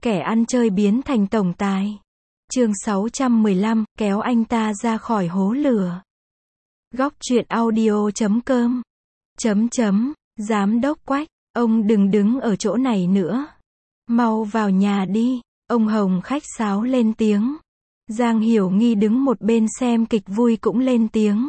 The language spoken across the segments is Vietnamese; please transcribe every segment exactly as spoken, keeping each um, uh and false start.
Kẻ ăn chơi biến thành tổng tài. Chương sáu trăm mười lăm, kéo anh ta ra khỏi hố lửa. Góc truyện audio chấm com. Chấm chấm, giám đốc Quách, ông đừng đứng ở chỗ này nữa. Mau vào nhà đi, ông Hồng khách sáo lên tiếng. Giang Hiểu Nghi đứng một bên xem kịch vui cũng lên tiếng.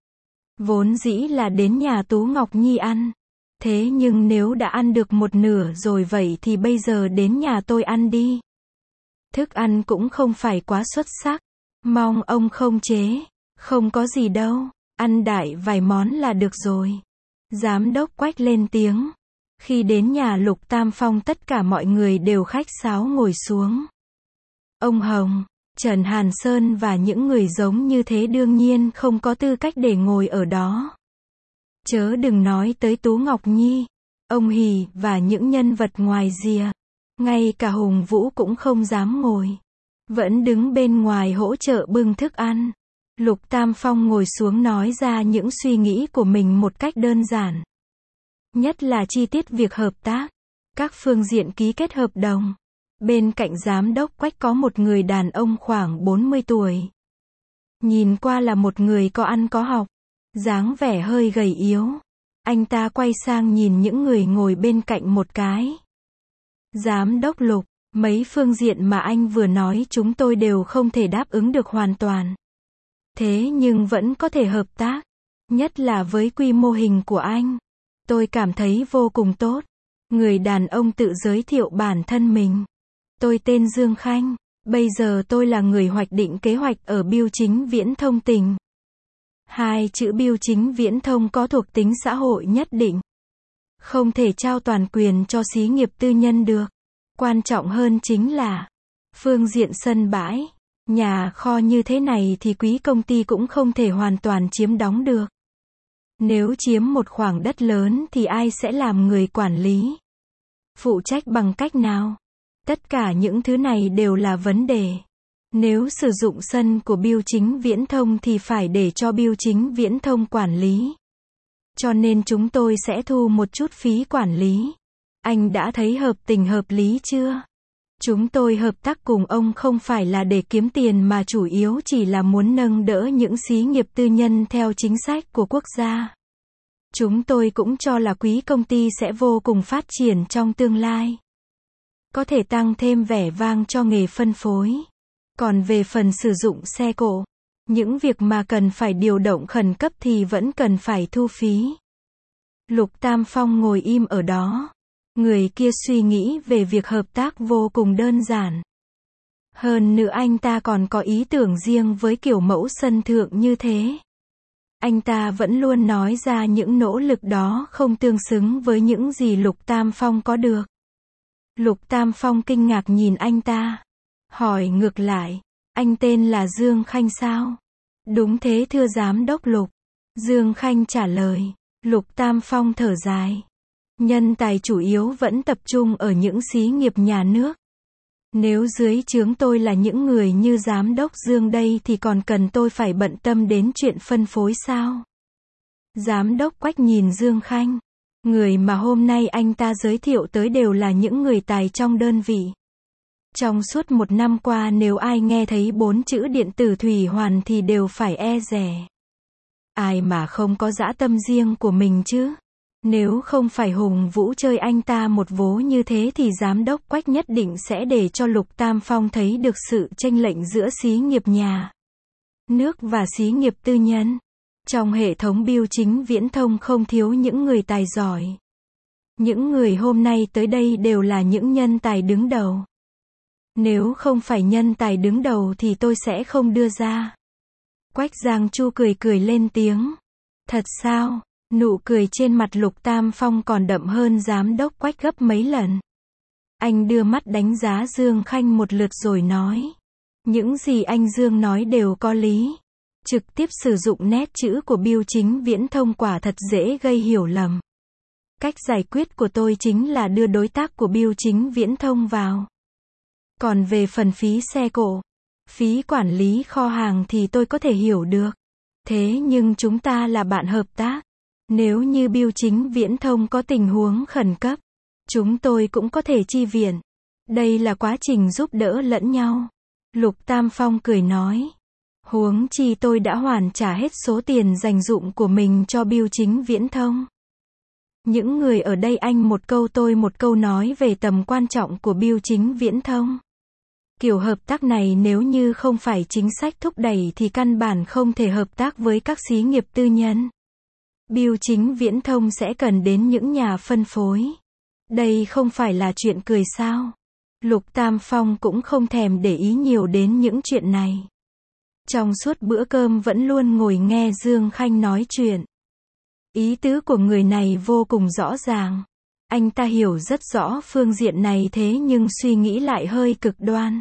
Vốn dĩ là đến nhà Tú Ngọc Nhi ăn. Thế nhưng nếu đã ăn được một nửa rồi vậy thì bây giờ đến nhà tôi ăn đi. Thức ăn cũng không phải quá xuất sắc. Mong ông không chế. Không có gì đâu. Ăn đại vài món là được rồi. Giám đốc Quách lên tiếng. Khi đến nhà Lục Tam Phong tất cả mọi người đều khách sáo ngồi xuống. Ông Hồng, Trần Hàn Sơn và những người giống như thế đương nhiên không có tư cách để ngồi ở đó. Chớ đừng nói tới Tú Ngọc Nhi, ông Hì và những nhân vật ngoài rìa. Ngay cả Hùng Vũ cũng không dám ngồi. Vẫn đứng bên ngoài hỗ trợ bưng thức ăn. Lục Tam Phong ngồi xuống nói ra những suy nghĩ của mình một cách đơn giản. Nhất là chi tiết việc hợp tác, các phương diện ký kết hợp đồng. Bên cạnh giám đốc Quách có một người đàn ông khoảng bốn mươi tuổi. Nhìn qua là một người có ăn có học, dáng vẻ hơi gầy yếu. Anh ta quay sang nhìn những người ngồi bên cạnh một cái. Giám đốc Lục, mấy phương diện mà anh vừa nói chúng tôi đều không thể đáp ứng được hoàn toàn. Thế nhưng vẫn có thể hợp tác. Nhất là với quy mô hình của anh. Tôi cảm thấy vô cùng tốt. Người đàn ông tự giới thiệu bản thân mình. Tôi tên Dương Khanh. Bây giờ tôi là người hoạch định kế hoạch ở Bưu Chính Viễn Thông tỉnh. Hai chữ Bưu Chính Viễn Thông có thuộc tính xã hội nhất định. Không thể trao toàn quyền cho xí nghiệp tư nhân được. Quan trọng hơn chính là phương diện sân bãi, nhà kho như thế này thì quý công ty cũng không thể hoàn toàn chiếm đóng được. Nếu chiếm một khoảng đất lớn thì ai sẽ làm người quản lý? Phụ trách bằng cách nào? Tất cả những thứ này đều là vấn đề. Nếu sử dụng sân của Bưu Chính Viễn Thông thì phải để cho Bưu Chính Viễn Thông quản lý. Cho nên chúng tôi sẽ thu một chút phí quản lý. Anh đã thấy hợp tình hợp lý chưa? Chúng tôi hợp tác cùng ông không phải là để kiếm tiền mà chủ yếu chỉ là muốn nâng đỡ những xí nghiệp tư nhân theo chính sách của quốc gia. Chúng tôi cũng cho là quý công ty sẽ vô cùng phát triển trong tương lai. Có thể tăng thêm vẻ vang cho nghề phân phối. Còn về phần sử dụng xe cộ, những việc mà cần phải điều động khẩn cấp thì vẫn cần phải thu phí. Lục Tam Phong ngồi im ở đó. Người kia suy nghĩ về việc hợp tác vô cùng đơn giản. Hơn nữa anh ta còn có ý tưởng riêng với kiểu mẫu sân thượng như thế. Anh ta vẫn luôn nói ra những nỗ lực đó không tương xứng với những gì Lục Tam Phong có được. Lục Tam Phong kinh ngạc nhìn anh ta. Hỏi ngược lại, anh tên là Dương Khanh sao? Đúng thế thưa giám đốc Lục. Dương Khanh trả lời. Lục Tam Phong thở dài. Nhân tài chủ yếu vẫn tập trung ở những xí nghiệp nhà nước. Nếu dưới trướng tôi là những người như giám đốc Dương đây thì còn cần tôi phải bận tâm đến chuyện phân phối sao? Giám đốc Quách nhìn Dương Khanh. Người mà hôm nay anh ta giới thiệu tới đều là những người tài trong đơn vị. Trong suốt một năm qua nếu ai nghe thấy bốn chữ điện tử thủy hoàn thì đều phải e dè. Ai mà không có dã tâm riêng của mình chứ? Nếu không phải Hùng Vũ chơi anh ta một vố như thế thì giám đốc Quách nhất định sẽ để cho Lục Tam Phong thấy được sự chênh lệch giữa xí nghiệp nhà nước và xí nghiệp tư nhân. Trong hệ thống Bưu Chính Viễn Thông không thiếu những người tài giỏi. Những người hôm nay tới đây đều là những nhân tài đứng đầu. Nếu không phải nhân tài đứng đầu thì tôi sẽ không đưa ra. Quách Giang Chu cười cười lên tiếng. Thật sao? Nụ cười trên mặt Lục Tam Phong còn đậm hơn giám đốc Quách gấp mấy lần. Anh đưa mắt đánh giá Dương Khanh một lượt rồi nói. Những gì anh Dương nói đều có lý. Trực tiếp sử dụng nét chữ của Bưu Chính Viễn Thông quả thật dễ gây hiểu lầm. Cách giải quyết của tôi chính là đưa đối tác của Bưu Chính Viễn Thông vào. Còn về phần phí xe cộ, phí quản lý kho hàng thì tôi có thể hiểu được. Thế nhưng chúng ta là bạn hợp tác. Nếu như Bưu Chính Viễn Thông có tình huống khẩn cấp, chúng tôi cũng có thể chi viện. Đây là quá trình giúp đỡ lẫn nhau. Lục Tam Phong cười nói. Huống chi tôi đã hoàn trả hết số tiền dành dụm của mình cho Bưu Chính Viễn thông. Những người ở đây anh một câu tôi một câu nói về tầm quan trọng của Bưu Chính Viễn thông. Kiểu hợp tác này nếu như không phải chính sách thúc đẩy thì căn bản không thể hợp tác với các xí nghiệp tư nhân. Bưu Chính Viễn thông sẽ cần đến những nhà phân phối. Đây không phải là chuyện cười sao? Lục Tam Phong cũng không thèm để ý nhiều đến những chuyện này. Trong suốt bữa cơm vẫn luôn ngồi nghe Dương Khanh nói chuyện. Ý tứ của người này vô cùng rõ ràng. Anh ta hiểu rất rõ phương diện này thế nhưng suy nghĩ lại hơi cực đoan.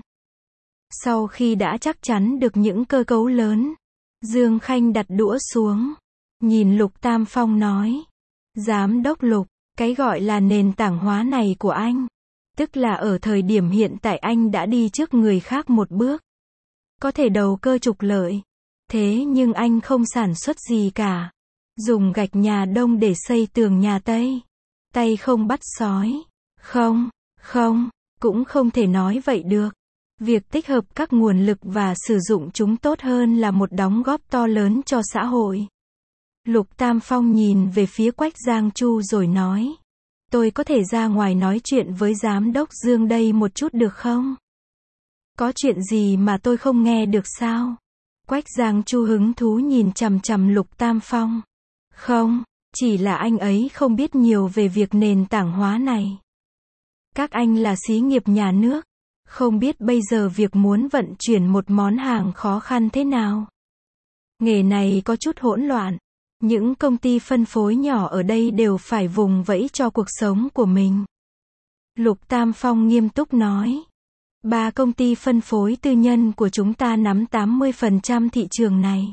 Sau khi đã chắc chắn được những cơ cấu lớn, Dương Khanh đặt đũa xuống, nhìn Lục Tam Phong nói. Giám đốc Lục, cái gọi là nền tảng hóa này của anh, tức là ở thời điểm hiện tại anh đã đi trước người khác một bước. Có thể đầu cơ trục lợi. Thế nhưng anh không sản xuất gì cả. Dùng gạch nhà Đông để xây tường nhà Tây. Tay không bắt sói. Không, không, cũng không thể nói vậy được. Việc tích hợp các nguồn lực và sử dụng chúng tốt hơn là một đóng góp to lớn cho xã hội. Lục Tam Phong nhìn về phía Quách Giang Chu rồi nói. Tôi có thể ra ngoài nói chuyện với giám đốc Dương đây một chút được không? Có chuyện gì mà tôi không nghe được sao? Quách Giang Chu hứng thú nhìn chằm chằm Lục Tam Phong. Không, chỉ là anh ấy không biết nhiều về việc nền tảng hóa này. Các anh là xí nghiệp nhà nước, không biết bây giờ việc muốn vận chuyển một món hàng khó khăn thế nào. Nghề này có chút hỗn loạn. Những công ty phân phối nhỏ ở đây đều phải vùng vẫy cho cuộc sống của mình. Lục Tam Phong nghiêm túc nói. Ba công ty phân phối tư nhân của chúng ta nắm tám mươi phần trăm thị trường này.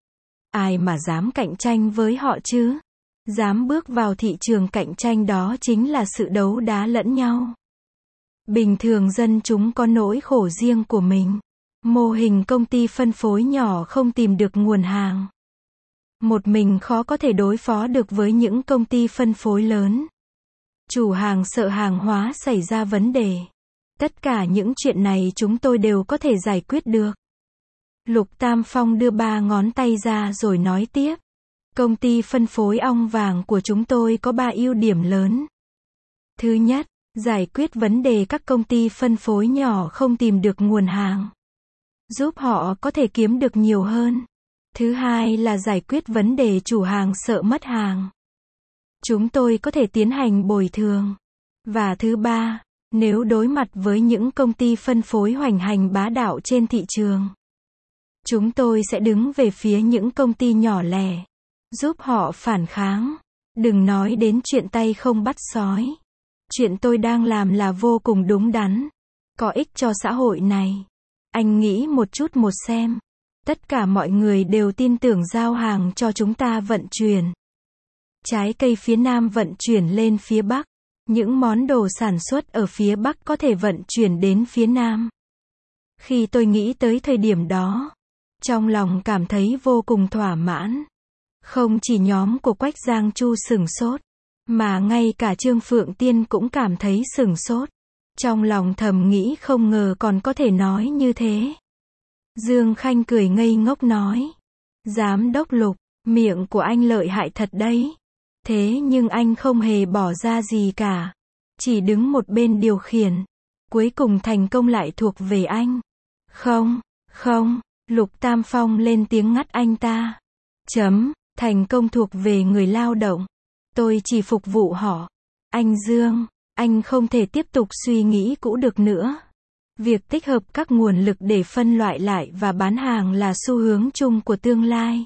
Ai mà dám cạnh tranh với họ chứ? Dám bước vào thị trường cạnh tranh đó chính là sự đấu đá lẫn nhau. Bình thường dân chúng có nỗi khổ riêng của mình. Mô hình công ty phân phối nhỏ không tìm được nguồn hàng. Một mình khó có thể đối phó được với những công ty phân phối lớn. Chủ hàng sợ hàng hóa xảy ra vấn đề. Tất cả những chuyện này chúng tôi đều có thể giải quyết được. Lục Tam Phong đưa ba ngón tay ra rồi nói tiếp. Công ty phân phối ong vàng của chúng tôi có ba ưu điểm lớn. Thứ nhất, giải quyết vấn đề các công ty phân phối nhỏ không tìm được nguồn hàng. Giúp họ có thể kiếm được nhiều hơn. Thứ hai là giải quyết vấn đề chủ hàng sợ mất hàng. Chúng tôi có thể tiến hành bồi thường. Và thứ ba, nếu đối mặt với những công ty phân phối hoành hành bá đạo trên thị trường, chúng tôi sẽ đứng về phía những công ty nhỏ lẻ, giúp họ phản kháng. Đừng nói đến chuyện tay không bắt sói. Chuyện tôi đang làm là vô cùng đúng đắn, có ích cho xã hội này. Anh nghĩ một chút một xem. Tất cả mọi người đều tin tưởng giao hàng cho chúng ta vận chuyển. Trái cây phía Nam vận chuyển lên phía Bắc. Những món đồ sản xuất ở phía Bắc có thể vận chuyển đến phía Nam. Khi tôi nghĩ tới thời điểm đó, trong lòng cảm thấy vô cùng thỏa mãn. Không chỉ nhóm của Quách Giang Chu sửng sốt, mà ngay cả Trương Phượng Tiên cũng cảm thấy sửng sốt. Trong lòng thầm nghĩ không ngờ còn có thể nói như thế. Dương Khanh cười ngây ngốc nói. Giám đốc Lục, miệng của anh lợi hại thật đấy. Thế nhưng anh không hề bỏ ra gì cả. Chỉ đứng một bên điều khiển. Cuối cùng thành công lại thuộc về anh. Không, không, Lục Tam Phong lên tiếng ngắt anh ta. Chấm, thành công thuộc về người lao động. Tôi chỉ phục vụ họ. Anh Dương, anh không thể tiếp tục suy nghĩ cũ được nữa. Việc tích hợp các nguồn lực để phân loại lại và bán hàng là xu hướng chung của tương lai.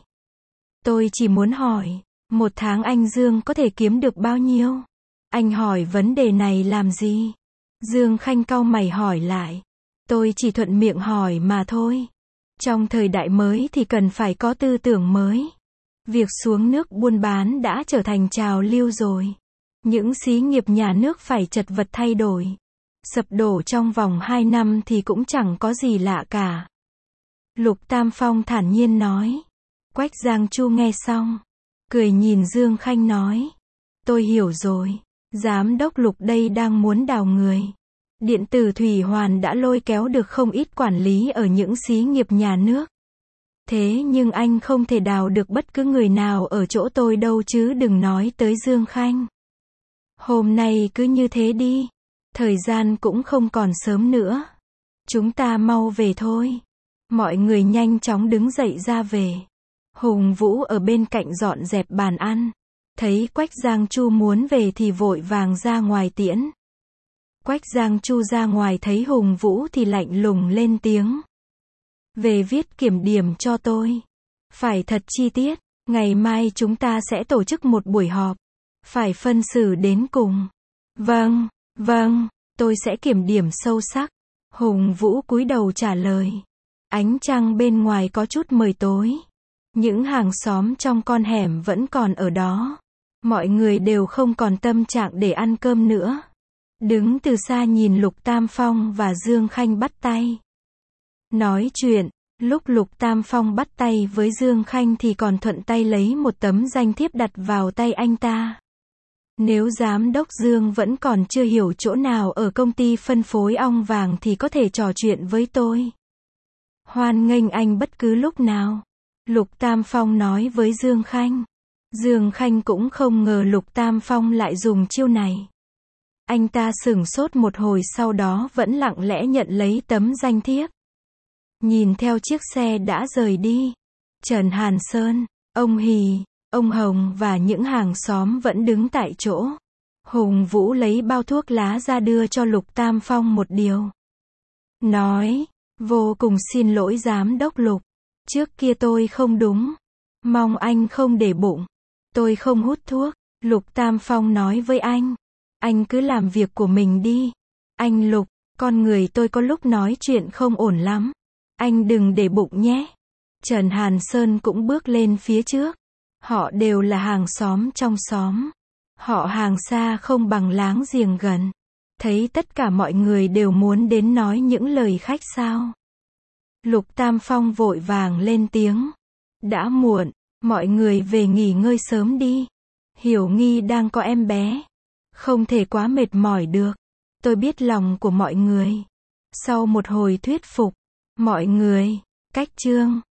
Tôi chỉ muốn hỏi, một tháng anh Dương có thể kiếm được bao nhiêu? Anh hỏi vấn đề này làm gì? Dương Khanh cau mày hỏi lại. Tôi chỉ thuận miệng hỏi mà thôi. Trong thời đại mới thì cần phải có tư tưởng mới. Việc xuống nước buôn bán đã trở thành trào lưu rồi. Những xí nghiệp nhà nước phải chật vật thay đổi. Sập đổ trong vòng hai năm thì cũng chẳng có gì lạ cả. Lục Tam Phong thản nhiên nói. Quách Giang Chu nghe xong, cười nhìn Dương Khanh nói. Tôi hiểu rồi, giám đốc Lục đây đang muốn đào người. Điện tử Thủy Hoàn đã lôi kéo được không ít quản lý ở những xí nghiệp nhà nước. Thế nhưng anh không thể đào được bất cứ người nào ở chỗ tôi đâu chứ đừng nói tới Dương Khanh. Hôm nay cứ như thế đi. Thời gian cũng không còn sớm nữa. Chúng ta mau về thôi. Mọi người nhanh chóng đứng dậy ra về. Hùng Vũ ở bên cạnh dọn dẹp bàn ăn. Thấy Quách Giang Chu muốn về thì vội vàng ra ngoài tiễn. Quách Giang Chu ra ngoài thấy Hùng Vũ thì lạnh lùng lên tiếng. Về viết kiểm điểm cho tôi. Phải thật chi tiết. Ngày mai chúng ta sẽ tổ chức một buổi họp. Phải phân xử đến cùng. Vâng, vâng, tôi sẽ kiểm điểm sâu sắc. Hùng Vũ cúi đầu trả lời. Ánh trăng bên ngoài có chút mờ tối. Những hàng xóm trong con hẻm vẫn còn ở đó. Mọi người đều không còn tâm trạng để ăn cơm nữa. Đứng từ xa nhìn Lục Tam Phong và Dương Khanh bắt tay. Nói chuyện, lúc Lục Tam Phong bắt tay với Dương Khanh thì còn thuận tay lấy một tấm danh thiếp đặt vào tay anh ta. Nếu giám đốc Dương vẫn còn chưa hiểu chỗ nào ở công ty phân phối ong vàng thì có thể trò chuyện với tôi. Hoan nghênh anh bất cứ lúc nào. Lục Tam Phong nói với Dương Khanh. Dương Khanh cũng không ngờ Lục Tam Phong lại dùng chiêu này. Anh ta sửng sốt một hồi sau đó vẫn lặng lẽ nhận lấy tấm danh thiếp. Nhìn theo chiếc xe đã rời đi. Trần Hàn Sơn, ông Hì, ông Hồng và những hàng xóm vẫn đứng tại chỗ. Hùng Vũ lấy bao thuốc lá ra đưa cho Lục Tam Phong một điều. Nói, vô cùng xin lỗi giám đốc Lục. Trước kia tôi không đúng. Mong anh không để bụng. Tôi không hút thuốc. Lục Tam Phong nói với anh. Anh cứ làm việc của mình đi. Anh Lục, con người tôi có lúc nói chuyện không ổn lắm. Anh đừng để bụng nhé. Trần Hàn Sơn cũng bước lên phía trước. Họ đều là hàng xóm trong xóm. Họ hàng xa không bằng láng giềng gần. Thấy tất cả mọi người đều muốn đến nói những lời khách sáo. Lục Tam Phong vội vàng lên tiếng. Đã muộn, mọi người về nghỉ ngơi sớm đi. Hiểu Nghi đang có em bé. Không thể quá mệt mỏi được. Tôi biết lòng của mọi người. Sau một hồi thuyết phục, mọi người, cách chương.